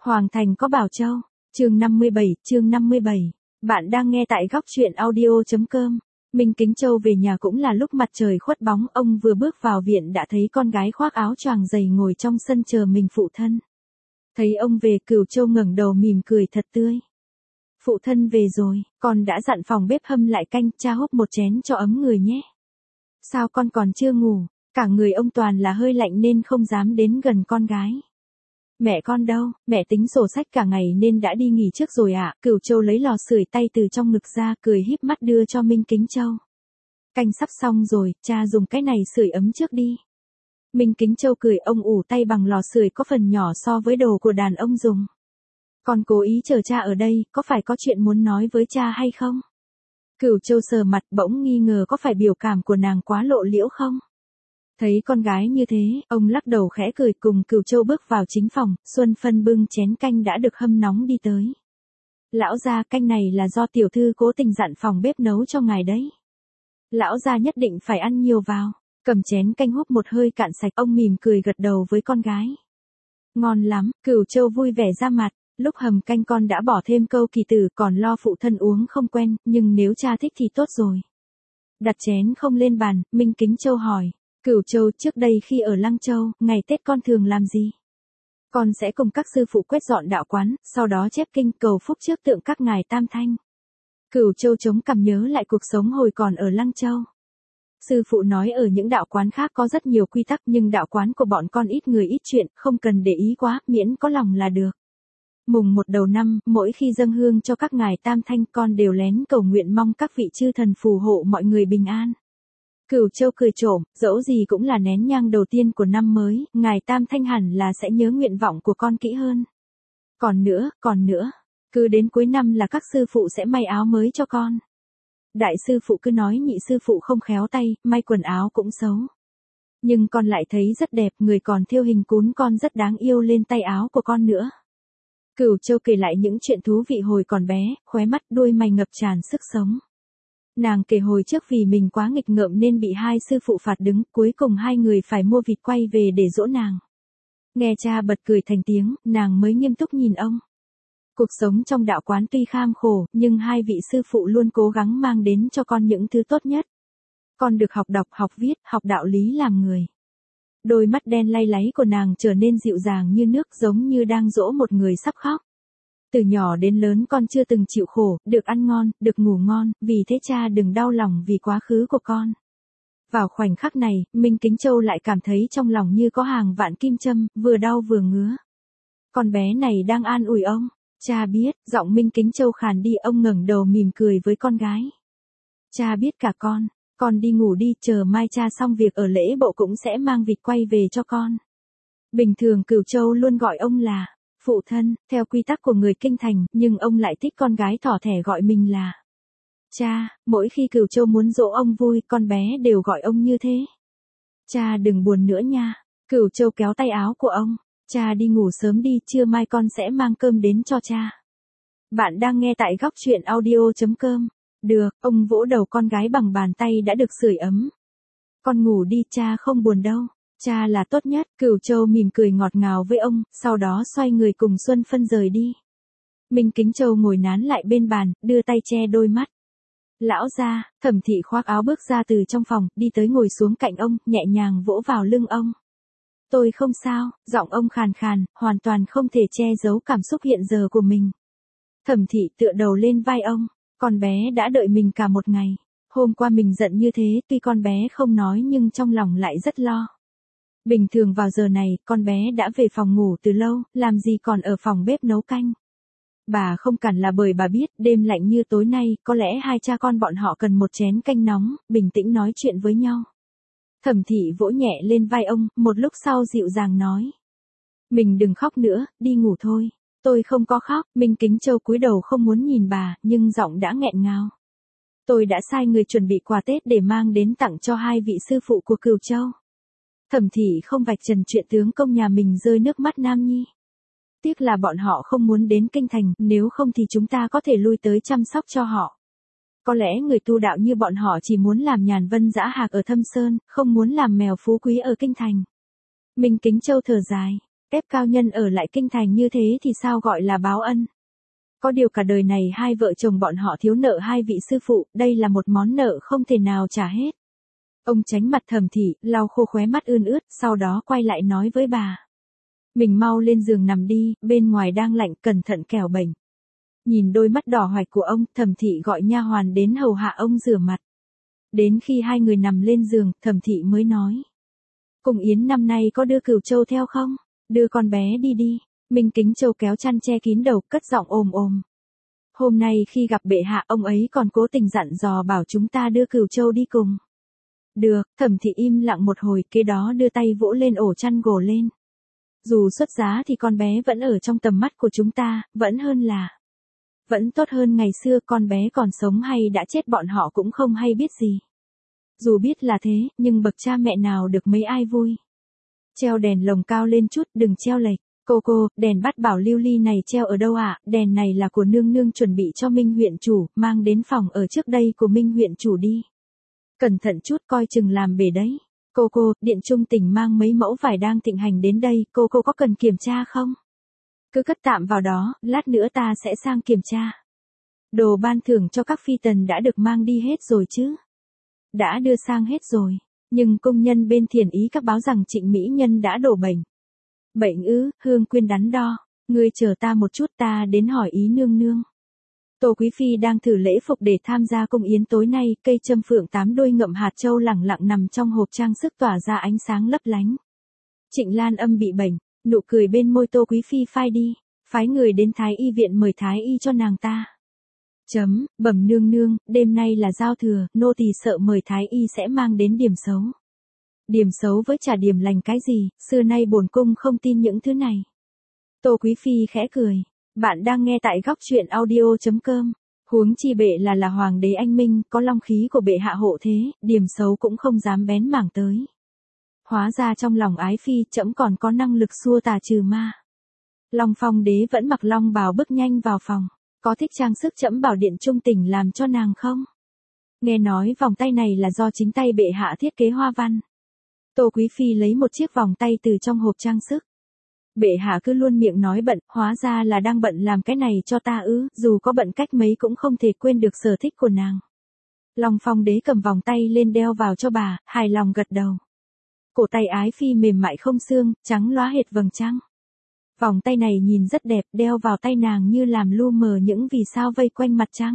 Hoàng thành có Bảo Châu. Chương 57. Bạn đang nghe tại góc truyện audio.com. Minh Kính Châu về nhà cũng là lúc mặt trời khuất bóng, ông vừa bước vào viện đã thấy con gái khoác áo choàng dày ngồi trong sân chờ mình phụ thân. Thấy ông về, Cửu Châu ngẩng đầu mỉm cười thật tươi. Phụ thân về rồi, con đã dặn phòng bếp hâm lại canh, cha húp một chén cho ấm người nhé. Sao con còn chưa ngủ? Cả người ông toàn là hơi lạnh nên không dám đến gần con gái. Mẹ con đâu, mẹ tính sổ sách cả ngày nên đã đi nghỉ trước rồi ạ. Cửu Châu lấy lò sưởi tay từ trong ngực ra, cười híp mắt đưa cho Minh Kính Châu. Canh sắp xong rồi, cha dùng cái này sưởi ấm trước đi. Minh Kính Châu cười, ông ủ tay bằng lò sưởi có phần nhỏ so với đồ của đàn ông dùng. Con cố ý chờ cha ở đây, có phải có chuyện muốn nói với cha hay không? Cửu Châu sờ mặt, bỗng nghi ngờ có phải biểu cảm của nàng quá lộ liễu không? Thấy con gái như thế, ông lắc đầu khẽ cười, cùng Cửu Châu bước vào chính phòng. Xuân Phân bưng chén canh đã được hâm nóng đi tới. Lão gia, canh này là do tiểu thư cố tình dặn phòng bếp nấu cho ngài đấy. Lão gia nhất định phải ăn nhiều vào. Cầm chén canh húp một hơi cạn sạch, ông mỉm cười gật đầu với con gái. Ngon lắm, Cửu Châu vui vẻ ra mặt. Lúc hầm canh con đã bỏ thêm câu kỳ tử, còn lo phụ thân uống không quen, nhưng nếu cha thích thì tốt rồi. Đặt chén không lên bàn, Minh Kính Châu hỏi. Cửu Châu, trước đây khi ở Lăng Châu, ngày Tết con thường làm gì? Con sẽ cùng các sư phụ quét dọn đạo quán, sau đó chép kinh cầu phúc trước tượng các ngài Tam Thanh. Cửu Châu chống cằm nhớ lại cuộc sống hồi còn ở Lăng Châu. Sư phụ nói ở những đạo quán khác có rất nhiều quy tắc, nhưng đạo quán của bọn con ít người ít chuyện, không cần để ý quá, miễn có lòng là được. Mùng 1 đầu năm, mỗi khi dâng hương cho các ngài Tam Thanh, con đều lén cầu nguyện mong các vị chư thần phù hộ mọi người bình an. Cửu Châu cười trộm, dẫu gì cũng là nén nhang đầu tiên của năm mới, ngài Tam Thanh hẳn là sẽ nhớ nguyện vọng của con kỹ hơn. Còn nữa, cứ đến cuối năm là các sư phụ sẽ may áo mới cho con. Đại sư phụ cứ nói nhị sư phụ không khéo tay, may quần áo cũng xấu. Nhưng con lại thấy rất đẹp, người còn thêu hình cún con rất đáng yêu lên tay áo của con nữa. Cửu Châu kể lại những chuyện thú vị hồi còn bé, khóe mắt đuôi mày ngập tràn sức sống. Nàng kể hồi trước vì mình quá nghịch ngợm nên bị hai sư phụ phạt đứng, cuối cùng hai người phải mua vịt quay về để dỗ nàng. Nghe cha bật cười thành tiếng, nàng mới nghiêm túc nhìn ông. Cuộc sống trong đạo quán tuy kham khổ, nhưng hai vị sư phụ luôn cố gắng mang đến cho con những thứ tốt nhất. Con được học đọc, học viết, học đạo lý làm người. Đôi mắt đen lay láy của nàng trở nên dịu dàng như nước, giống như đang dỗ một người sắp khóc. Từ nhỏ đến lớn con chưa từng chịu khổ, được ăn ngon, được ngủ ngon, vì thế cha đừng đau lòng vì quá khứ của con. Vào khoảnh khắc này, Minh Kính Châu lại cảm thấy trong lòng như có hàng vạn kim châm, vừa đau vừa ngứa. Con bé này đang an ủi ông. Cha biết, giọng Minh Kính Châu khàn đi, ông ngẩng đầu mỉm cười với con gái. Cha biết cả con đi ngủ đi, chờ mai cha xong việc ở lễ bộ cũng sẽ mang vịt quay về cho con. Bình thường Cửu Châu luôn gọi ông là phụ thân, theo quy tắc của người kinh thành, nhưng ông lại thích con gái thỏ thẻ gọi mình là cha. Mỗi khi Cửu Châu muốn dỗ ông vui, con bé đều gọi ông như thế. Cha đừng buồn nữa nha. Cửu Châu kéo tay áo của ông. Cha đi ngủ sớm đi, trưa mai con sẽ mang cơm đến cho cha. Bạn đang nghe tại góc truyện audio.com. Được, ông vỗ đầu con gái bằng bàn tay đã được sưởi ấm. Con ngủ đi, cha không buồn đâu. Cha là tốt nhất. Cửu Châu mỉm cười ngọt ngào với ông, sau đó xoay người cùng Xuân Phân rời đi. Minh Kính Châu ngồi nán lại bên bàn, đưa tay che đôi mắt. Lão gia, Thẩm Thị khoác áo bước ra từ trong phòng, đi tới ngồi xuống cạnh ông, nhẹ nhàng vỗ vào lưng ông. Tôi không sao, giọng ông khàn khàn, hoàn toàn không thể che giấu cảm xúc hiện giờ của mình. Thẩm Thị tựa đầu lên vai ông, con bé đã đợi mình cả một ngày. Hôm qua mình giận như thế, tuy con bé không nói nhưng trong lòng lại rất lo. Bình thường vào giờ này, con bé đã về phòng ngủ từ lâu, làm gì còn ở phòng bếp nấu canh. Bà không cản là bởi bà biết, đêm lạnh như tối nay, có lẽ hai cha con bọn họ cần một chén canh nóng, bình tĩnh nói chuyện với nhau. Thẩm Thị vỗ nhẹ lên vai ông, một lúc sau dịu dàng nói. Mình đừng khóc nữa, đi ngủ thôi. Tôi không có khóc. Minh Kính Châu cúi đầu không muốn nhìn bà, nhưng giọng đã nghẹn ngào. Tôi đã sai người chuẩn bị quà Tết để mang đến tặng cho hai vị sư phụ của Cửu Châu. Thẩm Thị không vạch trần chuyện tướng công nhà mình rơi nước mắt Nam Nhi. Tiếc là bọn họ không muốn đến kinh thành, nếu không thì chúng ta có thể lui tới chăm sóc cho họ. Có lẽ người tu đạo như bọn họ chỉ muốn làm nhàn vân dã hạc ở Thâm Sơn, không muốn làm mèo phú quý ở kinh thành. Minh Kính Châu thở dài. ép cao nhân ở lại kinh thành như thế thì sao gọi là báo ân. Có điều cả đời này hai vợ chồng bọn họ thiếu nợ hai vị sư phụ, đây là một món nợ không thể nào trả hết. Ông tránh mặt Thẩm Thị, lau khô khóe mắt ươn ướt, sau đó quay lại nói với bà. Mình mau lên giường nằm đi, bên ngoài đang lạnh, cẩn thận kẻo bệnh. Nhìn đôi mắt đỏ hoạch của ông, Thẩm Thị gọi nha hoàn đến hầu hạ ông rửa mặt. Đến khi hai người nằm lên giường, Thẩm Thị mới nói. Cùng Yến năm nay có đưa Cửu Châu theo không? Đưa con bé đi đi. Minh Kính Châu kéo chăn che kín đầu, cất giọng ồm ồm. Hôm nay khi gặp bệ hạ, ông ấy còn cố tình dặn dò bảo chúng ta đưa Cửu Châu đi cùng. Được, Thẩm Thị im lặng một hồi, kế đó đưa tay vỗ lên ổ chăn gồ lên. Dù xuất giá thì con bé vẫn ở trong tầm mắt của chúng ta, vẫn tốt hơn ngày xưa, con bé còn sống hay đã chết bọn họ cũng không hay biết gì. Dù biết là thế, nhưng bậc cha mẹ nào được mấy ai vui. Treo đèn lồng cao lên chút, đừng treo lệch. Cô, đèn bát bảo lưu ly này treo ở đâu ạ? Đèn này là của nương nương chuẩn bị cho Minh huyện chủ, mang đến phòng ở trước đây của Minh huyện chủ đi. Cẩn thận chút, coi chừng làm bể đấy. Cô, Điện Trung Tỉnh mang mấy mẫu vải đang thịnh hành đến đây, cô có cần kiểm tra không? Cứ cất tạm vào đó, lát nữa ta sẽ sang kiểm tra. Đồ ban thưởng cho các phi tần đã được mang đi hết rồi chứ? Đã đưa sang hết rồi, nhưng công nhân bên Thiền Ý các báo rằng Trịnh mỹ nhân đã đổ bệnh. Bệnh ư? Hương Quyên đắn đo, ngươi chờ ta một chút, ta đến hỏi ý nương nương. Tô Quý Phi đang thử lễ phục để tham gia cung yến tối nay, cây châm phượng 8 đôi ngậm hạt châu lẳng lặng nằm trong hộp trang sức tỏa ra ánh sáng lấp lánh. Trịnh Lan Âm bị bệnh, nụ cười bên môi Tô Quý Phi phai đi, phái người đến Thái Y viện mời Thái Y cho nàng ta. Bẩm nương nương, đêm nay là giao thừa, nô tỳ sợ mời Thái Y sẽ mang đến điểm xấu. Điểm xấu với trả điểm lành cái gì, xưa nay bổn cung không tin những thứ này. Tô Quý Phi khẽ cười. Bạn đang nghe tại góc truyện audio.com. Huống chi bệ là hoàng đế anh minh, có long khí của bệ hạ hộ thế, điểm xấu cũng không dám bén mảng tới. Hóa ra trong lòng ái phi, trẫm còn có năng lực xua tà trừ ma. Long Phong đế vẫn mặc long bào bước nhanh vào phòng. Có thích trang sức trẫm bảo Điện Trung Tỉnh làm cho nàng không? Nghe nói vòng tay này là do chính tay bệ hạ thiết kế hoa văn. Tô Quý Phi lấy một chiếc vòng tay từ trong hộp trang sức. Bệ hạ cứ luôn miệng nói bận, hóa ra là đang bận làm cái này cho ta ư, dù có bận cách mấy cũng không thể quên được sở thích của nàng. Long Phong đế cầm vòng tay lên đeo vào cho bà, hài lòng gật đầu. Cổ tay ái phi mềm mại không xương, trắng lóa hệt vầng trăng. Vòng tay này nhìn rất đẹp, đeo vào tay nàng như làm lu mờ những vì sao vây quanh mặt trăng.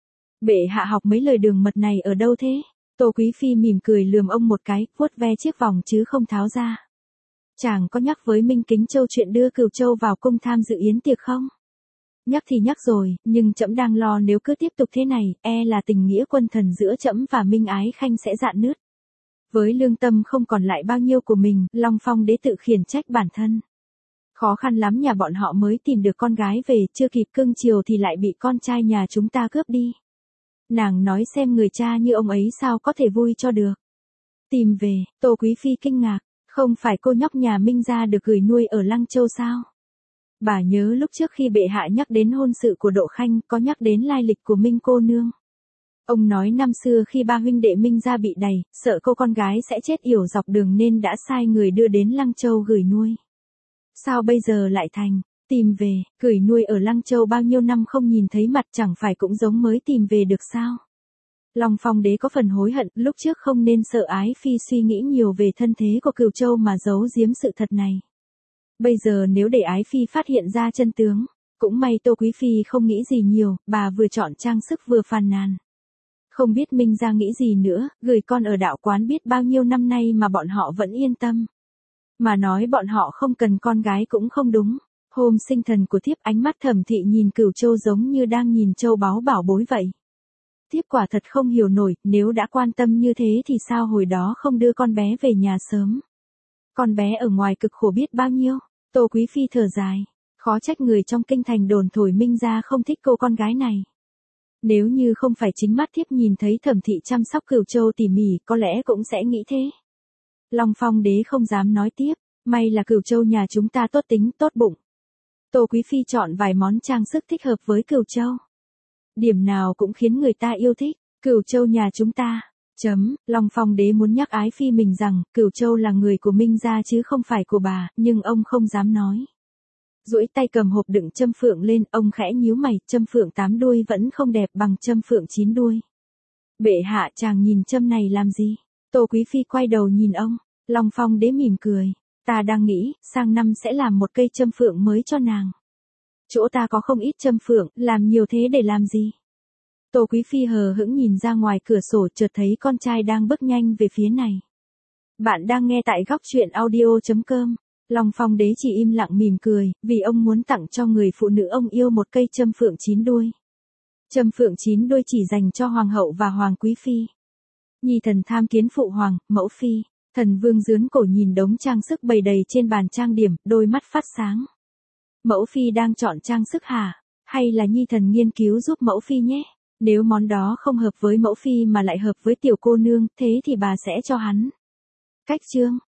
Bệ hạ học mấy lời đường mật này ở đâu thế? Tô Quý Phi mỉm cười lườm ông một cái, vuốt ve chiếc vòng chứ không tháo ra. Chàng có nhắc với Minh Kính Châu chuyện đưa Cửu Châu vào cung tham dự yến tiệc không? Nhắc thì nhắc rồi, nhưng trẫm đang lo nếu cứ tiếp tục thế này, là tình nghĩa quân thần giữa trẫm và Minh Ái Khanh sẽ rạn nứt. Với lương tâm không còn lại bao nhiêu của mình, Long Phong đế tự khiển trách bản thân. Khó khăn lắm nhà bọn họ mới tìm được con gái về, chưa kịp cưng chiều thì lại bị con trai nhà chúng ta cướp đi. Nàng nói xem người cha như ông ấy sao có thể vui cho được. Tìm về, Tô Quý Phi kinh ngạc, không phải cô nhóc nhà Minh gia được gửi nuôi ở Lăng Châu sao? Bà nhớ lúc trước khi bệ hạ nhắc đến hôn sự của Độ Khanh có nhắc đến lai lịch của Minh cô nương. Ông nói năm xưa khi ba huynh đệ Minh gia bị đày, sợ cô con gái sẽ chết yểu dọc đường nên đã sai người đưa đến Lăng Châu gửi nuôi. Sao bây giờ lại thành, tìm về, gửi nuôi ở Lăng Châu bao nhiêu năm không nhìn thấy mặt chẳng phải cũng giống mới tìm về được sao? Long Phong đế có phần hối hận, lúc trước không nên sợ ái phi suy nghĩ nhiều về thân thế của Cửu Châu mà giấu giếm sự thật này. Bây giờ nếu để ái phi phát hiện ra chân tướng, cũng may Tô Quý Phi không nghĩ gì nhiều, bà vừa chọn trang sức vừa phàn nàn. Không biết Minh gia nghĩ gì nữa, gửi con ở đạo quán biết bao nhiêu năm nay mà bọn họ vẫn yên tâm. Mà nói bọn họ không cần con gái cũng không đúng. Hôm sinh thần của thiếp, ánh mắt Thẩm Thị nhìn Cửu Châu giống như đang nhìn châu báu bảo bối vậy. Thiếp quả thật không hiểu nổi, nếu đã quan tâm như thế thì sao hồi đó không đưa con bé về nhà sớm. Con bé ở ngoài cực khổ biết bao nhiêu. Tô Quý Phi thở dài, khó trách người trong kinh thành đồn thổi Minh gia không thích cô con gái này. Nếu như không phải chính mắt thiếp nhìn thấy Thẩm Thị chăm sóc Cửu Châu tỉ mỉ, có lẽ cũng sẽ nghĩ thế. Long Phong đế không dám nói tiếp, may là Cửu Châu nhà chúng ta tốt tính, tốt bụng. Tô Quý Phi chọn vài món trang sức thích hợp với Cửu Châu. Điểm nào cũng khiến người ta yêu thích, Cửu Châu nhà chúng ta, Long Phong đế muốn nhắc ái phi mình rằng, Cửu Châu là người của Minh gia chứ không phải của bà, nhưng ông không dám nói. Duỗi tay cầm hộp đựng châm phượng lên, ông khẽ nhíu mày, châm phượng 8 đuôi vẫn không đẹp bằng châm phượng 9 đuôi. Bệ hạ, chàng nhìn châm này làm gì? Tô Quý Phi quay đầu nhìn ông, Long Phong đế mỉm cười. Ta đang nghĩ, sang năm sẽ làm một cây châm phượng mới cho nàng. Chỗ ta có không ít châm phượng, làm nhiều thế để làm gì? Tô Quý Phi hờ hững nhìn ra ngoài cửa sổ, chợt thấy con trai đang bước nhanh về phía này. Bạn đang nghe tại góc truyện audio.com. Long Phong đế chỉ im lặng mỉm cười, vì ông muốn tặng cho người phụ nữ ông yêu một cây châm phượng 9 đuôi. Châm phượng 9 đuôi chỉ dành cho hoàng hậu và hoàng quý phi. Nhi thần tham kiến phụ hoàng, mẫu phi. Thần vương dướn cổ nhìn đống trang sức bày đầy trên bàn trang điểm, đôi mắt phát sáng. Mẫu phi đang chọn trang sức hả? Hay là nhi thần nghiên cứu giúp mẫu phi nhé? Nếu món đó không hợp với mẫu phi mà lại hợp với tiểu cô nương, thế thì bà sẽ cho hắn. Cách chương